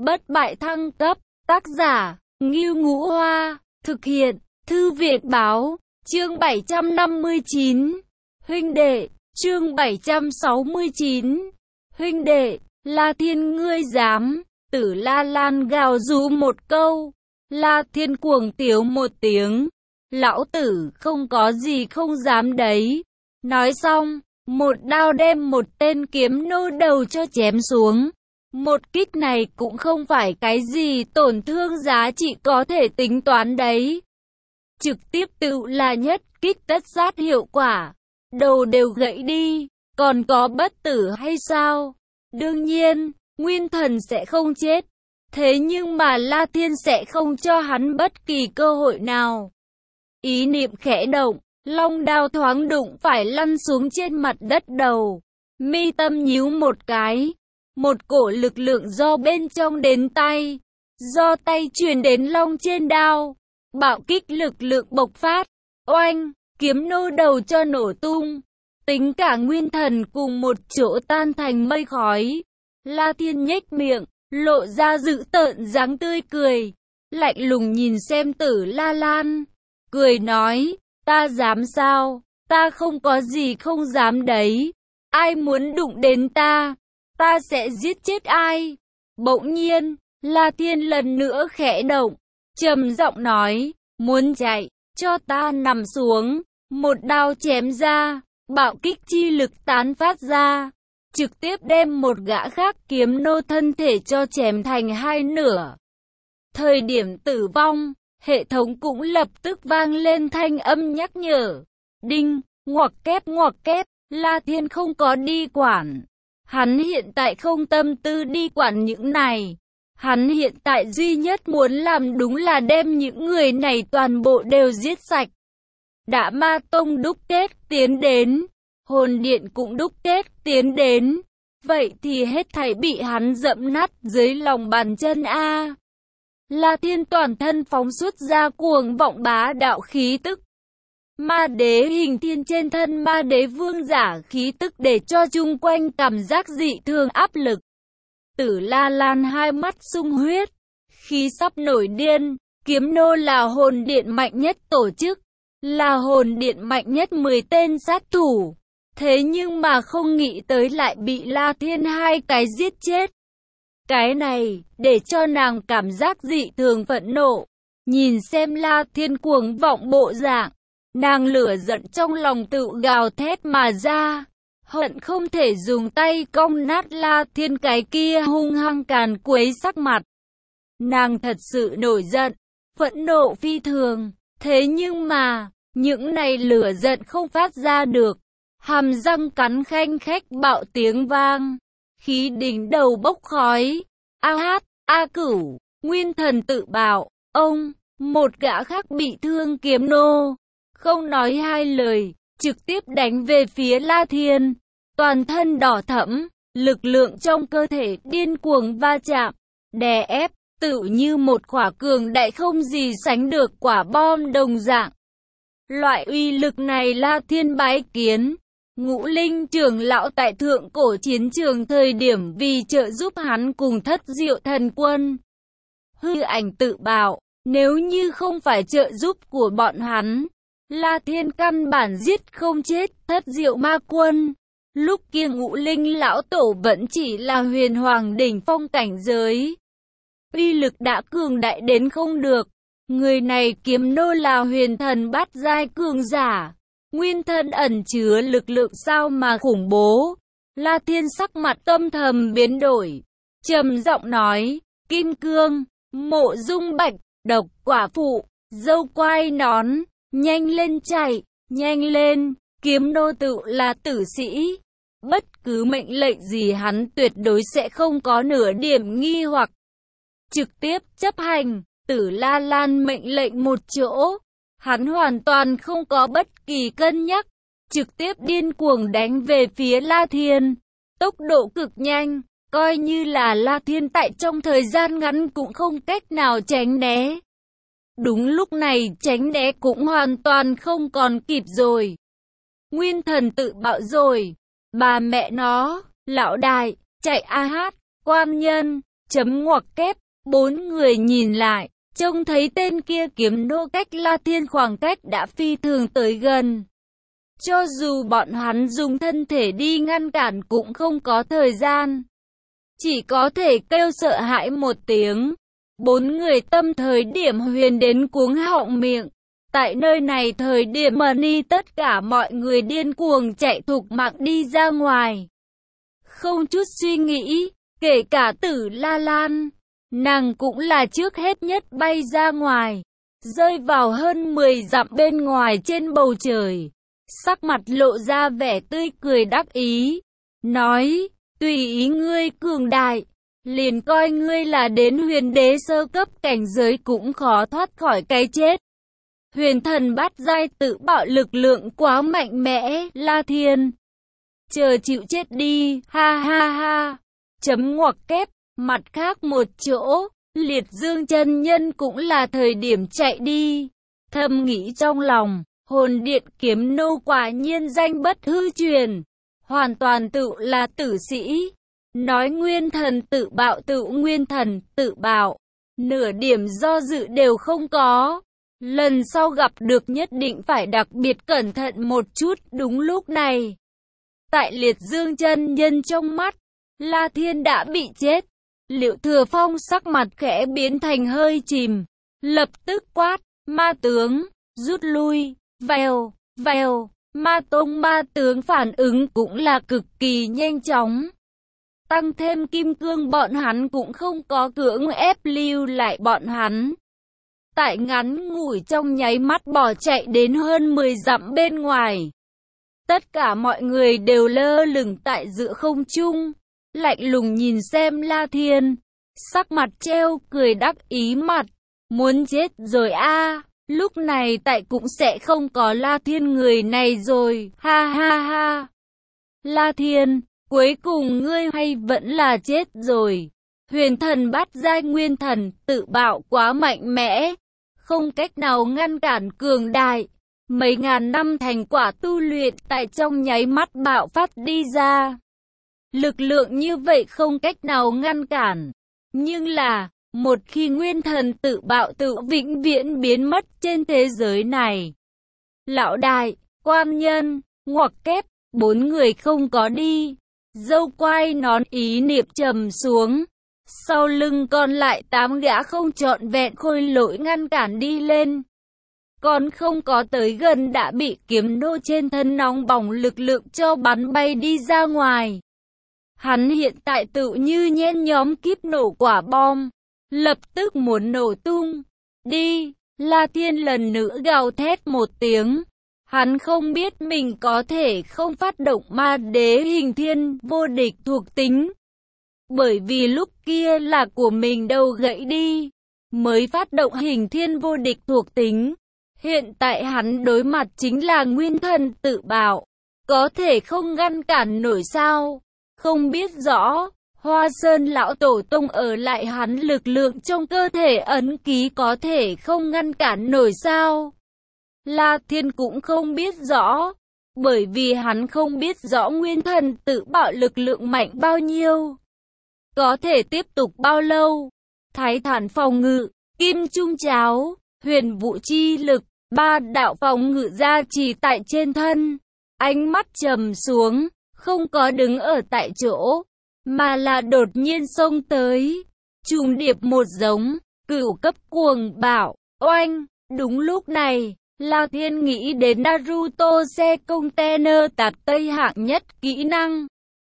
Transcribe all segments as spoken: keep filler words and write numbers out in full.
bất bại thăng cấp, tác giả, Ngưu Ngũ Hoa, thực hiện, Thư viện Báo, chương bảy trăm năm mươi chín, huynh đệ, chương bảy trăm sáu mươi chín, huynh đệ, La Thiên ngươi dám, Tử La Lan gào rú một câu, La Thiên cuồng tiếu một tiếng, lão tử không có gì không dám đấy, nói xong, một đao đem một tên kiếm nô đầu cho chém xuống. Một kích này cũng không phải cái gì tổn thương giá trị có thể tính toán đấy. Trực tiếp tự là nhất kích tất sát hiệu quả. Đầu đều gãy đi, còn có bất tử hay sao? Đương nhiên, Nguyên Thần sẽ không chết. Thế nhưng mà La Thiên sẽ không cho hắn bất kỳ cơ hội nào. Ý niệm khẽ động, long đao thoáng đụng phải lăn xuống trên mặt đất đầu. Mi tâm nhíu một cái. Một cổ lực lượng do bên trong đến tay, do tay truyền đến long trên đao, bạo kích lực lượng bộc phát, oanh, kiếm nô đầu cho nổ tung, tính cả Nguyên Thần cùng một chỗ tan thành mây khói. La Thiên nhếch miệng, lộ ra dữ tợn dáng tươi cười, lạnh lùng nhìn xem Tử La Lan, cười nói, ta dám sao, ta không có gì không dám đấy, ai muốn đụng đến ta, ta sẽ giết chết ai. Bỗng nhiên, La Thiên lần nữa khẽ động, trầm giọng nói, muốn chạy, cho ta nằm xuống. Một đao chém ra, bạo kích chi lực tán phát ra, trực tiếp đem một gã khác kiếm nô thân thể cho chém thành hai nửa. Thời điểm tử vong, hệ thống cũng lập tức vang lên thanh âm nhắc nhở. Đinh, ngoặc kép ngoặc kép, La Thiên không có đi quản. Hắn hiện tại không tâm tư đi quản những này. Hắn hiện tại duy nhất muốn làm đúng là đem những người này toàn bộ đều giết sạch. Đã Ma Tông đúc kết tiến đến, hồn điện cũng đúc kết tiến đến. Vậy thì hết thảy bị hắn dẫm nát dưới lòng bàn chân a. La Thiên toàn thân phóng xuất ra cuồng vọng bá đạo khí tức. Ma đế hình thiên trên thân ma đế vương giả khí tức để cho chung quanh cảm giác dị thường áp lực. Tử La Lan hai mắt sung huyết, khí sắp nổi điên. Kiếm nô là hồn điện mạnh nhất tổ chức, là hồn điện mạnh nhất mười tên sát thủ. Thế nhưng mà không nghĩ tới lại bị La Thiên hai cái giết chết. Cái này, để cho nàng cảm giác dị thường phẫn nộ. Nhìn xem La Thiên cuồng vọng bộ dạng, nàng lửa giận trong lòng tự gào thét mà ra, hận không thể dùng tay cong nát La Thiên cái kia hung hăng càn quấy sắc mặt. Nàng thật sự nổi giận, phẫn nộ phi thường, thế nhưng mà, những này lửa giận không phát ra được, hàm răng cắn khanh khách bạo tiếng vang, khí đỉnh đầu bốc khói, a hát, a cửu, Nguyên Thần tự bảo, ông, một gã khác bị thương kiếm nô. Không nói hai lời, trực tiếp đánh về phía La Thiên, toàn thân đỏ thẫm, lực lượng trong cơ thể điên cuồng va chạm, đè ép, tựu như một quả cường đại không gì sánh được quả bom đồng dạng. Loại uy lực này La Thiên bái kiến. Ngũ Linh trưởng lão tại thượng cổ chiến trường thời điểm vì trợ giúp hắn cùng Thất Diệu thần quân. Hư Ảnh tự bảo, nếu như không phải trợ giúp của bọn hắn, La Thiên căn bản giết không chết Thất Diệu ma quân. Lúc kia Ngũ Linh lão tổ vẫn chỉ là huyền hoàng đỉnh phong cảnh giới. Uy lực đã cường đại đến không được. Người này kiếm nô là huyền thần bát giai cường giả. Nguyên thân ẩn chứa lực lượng sao mà khủng bố. La Thiên sắc mặt tâm thầm biến đổi. Trầm giọng nói, Kim Cương, Mộ Dung Bạch, Độc Quả Phụ, Dâu Quai Nón. Nhanh lên chạy, nhanh lên, kiếm nô tự là tử sĩ. Bất cứ mệnh lệnh gì hắn tuyệt đối sẽ không có nửa điểm nghi hoặc. Trực tiếp chấp hành, Tử La Lan mệnh lệnh một chỗ. Hắn hoàn toàn không có bất kỳ cân nhắc, trực tiếp điên cuồng đánh về phía La Thiên. Tốc độ cực nhanh, coi như là La Thiên tại trong thời gian ngắn cũng không cách nào tránh né. Đúng lúc này tránh né cũng hoàn toàn không còn kịp rồi. Nguyên Thần tự bạo rồi. Bà mẹ nó, lão đại, chạy a hát, quan nhân, Chấm ngoặc kép, bốn người nhìn lại, trông thấy tên kia kiếm nô cách La Thiên khoảng cách đã phi thường tới gần. Cho dù bọn hắn dùng thân thể đi ngăn cản cũng không có thời gian. Chỉ có thể kêu sợ hãi một tiếng. Bốn người tâm thời điểm huyền đến cuống họng miệng. Tại nơi này thời điểm mờ ni tất cả mọi người điên cuồng chạy thục mạng đi ra ngoài. Không chút suy nghĩ, kể cả Tử La Lan. Nàng cũng là trước hết nhất bay ra ngoài. Rơi vào hơn mười dặm bên ngoài trên bầu trời. Sắc mặt lộ ra vẻ tươi cười đắc ý. Nói, tùy ý ngươi cường đại. Liền coi ngươi là đến huyền đế sơ cấp cảnh giới cũng khó thoát khỏi cái chết. Huyền thần bát giai tự bạo lực lượng quá mạnh mẽ, La Thiên. Chờ chịu chết đi, ha ha ha. Chấm ngoặc kép, mặt khác một chỗ, Liệt Dương chân nhân cũng là thời điểm chạy đi. Thầm nghĩ trong lòng, hồn điện kiếm nô quả nhiên danh bất hư truyền. Hoàn toàn tự là tử sĩ. Nói nguyên thần tự bạo tự nguyên thần tự bạo. Nửa điểm do dự đều không có. Lần sau gặp được nhất định phải đặc biệt cẩn thận một chút. Đúng lúc này, tại Liệt Dương chân nhân trong mắt, La Thiên đã bị chết. Liệu Thừa Phong sắc mặt khẽ biến thành hơi chìm. Lập tức quát, ma tướng, rút lui, vèo, vèo. Ma tông ma tướng phản ứng cũng là cực kỳ nhanh chóng. Tăng thêm kim cương bọn hắn cũng không có cưỡng ép lưu lại bọn hắn. Tại ngắn ngủi trong nháy mắt bỏ chạy đến hơn mười dặm bên ngoài. Tất cả mọi người đều lơ lửng tại giữa không trung, lạnh lùng nhìn xem La Thiên, sắc mặt treo cười đắc ý mặt, muốn chết rồi a. Lúc này tại cũng sẽ không có La Thiên người này rồi, ha ha ha. La Thiên, cuối cùng ngươi hay vẫn là chết rồi. Huyền thần bát giai nguyên thần, tự bạo quá mạnh mẽ, không cách nào ngăn cản cường đại. Mấy ngàn năm thành quả tu luyện tại trong nháy mắt bạo phát đi ra. Lực lượng như vậy không cách nào ngăn cản. Nhưng là, một khi nguyên thần tự bạo tự vĩnh viễn biến mất trên thế giới này. Lão đại, quan nhân, ngoặc kép, bốn người không có đi. Dâu quai nón ý niệm trầm xuống. Sau lưng còn lại tám gã không trọn vẹn khôi lỗi ngăn cản đi lên. Còn không có tới gần đã bị kiếm nô trên thân nóng bỏng lực lượng cho bắn bay đi ra ngoài. Hắn hiện tại tự như nhen nhóm kíp nổ quả bom. Lập tức muốn nổ tung. Đi, La Thiên lần nữa gào thét một tiếng. Hắn không biết mình có thể không phát động ma đế hình thiên vô địch thuộc tính. Bởi vì lúc kia là của mình đầu gãy đi. Mới phát động hình thiên vô địch thuộc tính. Hiện tại hắn đối mặt chính là nguyên thần tự bạo. Có thể không ngăn cản nổi sao? Không biết rõ. Hoa Sơn lão tổ tông ở lại hắn lực lượng trong cơ thể ấn ký có thể không ngăn cản nổi sao? La Thiên cũng không biết rõ. Bởi vì hắn không biết rõ nguyên thần tự bạo lực lượng mạnh bao nhiêu. Có thể tiếp tục bao lâu? Thái thản phòng ngự, kim trung cháo, huyền vũ chi lực, ba đạo phòng ngự gia trì tại trên thân. Ánh mắt trầm xuống, không có đứng ở tại chỗ, mà là đột nhiên xông tới. Trùng điệp một giống, cửu cấp cuồng bạo, oanh. Đúng lúc này, La Thiên nghĩ đến Naruto xe container tạt tây hạng nhất kỹ năng.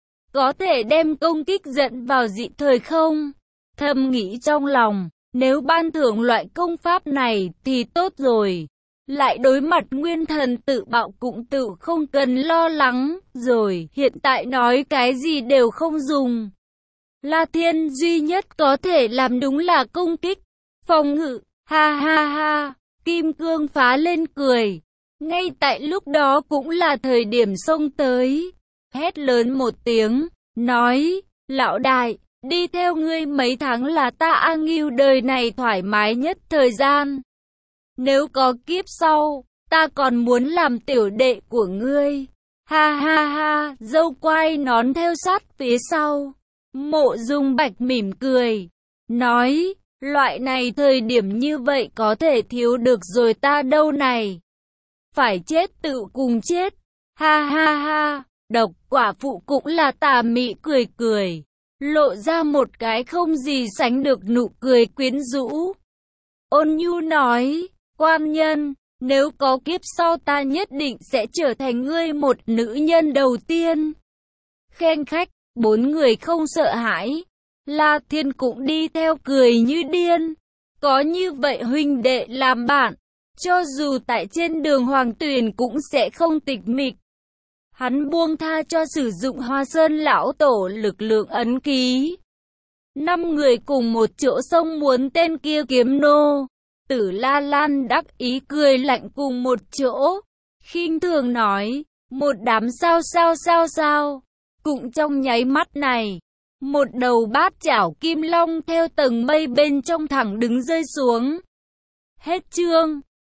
Có thể đem công kích dẫn vào dị thời không? Thầm nghĩ trong lòng, nếu ban thưởng loại công pháp này thì tốt rồi. Lại đối mặt nguyên thần tự bạo cũng tự không cần lo lắng rồi. Hiện tại nói cái gì đều không dùng. La Thiên duy nhất có thể làm đúng là công kích, phòng ngự, ha ha ha. Kim cương phá lên cười. Ngay tại lúc đó cũng là thời điểm xông tới. Hét lớn một tiếng, nói, lão đại, đi theo ngươi mấy tháng là ta A Ngưu đời này thoải mái nhất thời gian. Nếu có kiếp sau, ta còn muốn làm tiểu đệ của ngươi. Ha ha ha, dâu quai nón theo sát phía sau. Mộ Dung Bạch mỉm cười, nói, loại này thời điểm như vậy có thể thiếu được rồi ta đâu này. Phải chết tự cùng chết, ha ha ha, Độc Quả Phụ cũng là tà mị cười cười, lộ ra một cái không gì sánh được nụ cười quyến rũ. Ôn Nhu nói, quan nhân, nếu có kiếp sau ta nhất định sẽ trở thành ngươi một nữ nhân đầu tiên. Khen khách, bốn người không sợ hãi. La Thiên cũng đi theo cười như điên. Có như vậy huynh đệ làm bạn, cho dù tại trên đường Hoàng Tuyền cũng sẽ không tịch mịch. Hắn buông tha cho sử dụng Hoa Sơn lão tổ lực lượng ấn ký. Năm người cùng một chỗ xông muốn tên kia kiếm nô. Tử La Lan đắc ý cười lạnh cùng một chỗ, khinh thường nói, một đám sao sao sao sao. Cũng trong nháy mắt này, một đầu bát chảo kim long theo tầng mây bên trong thẳng đứng rơi xuống. Hết chương.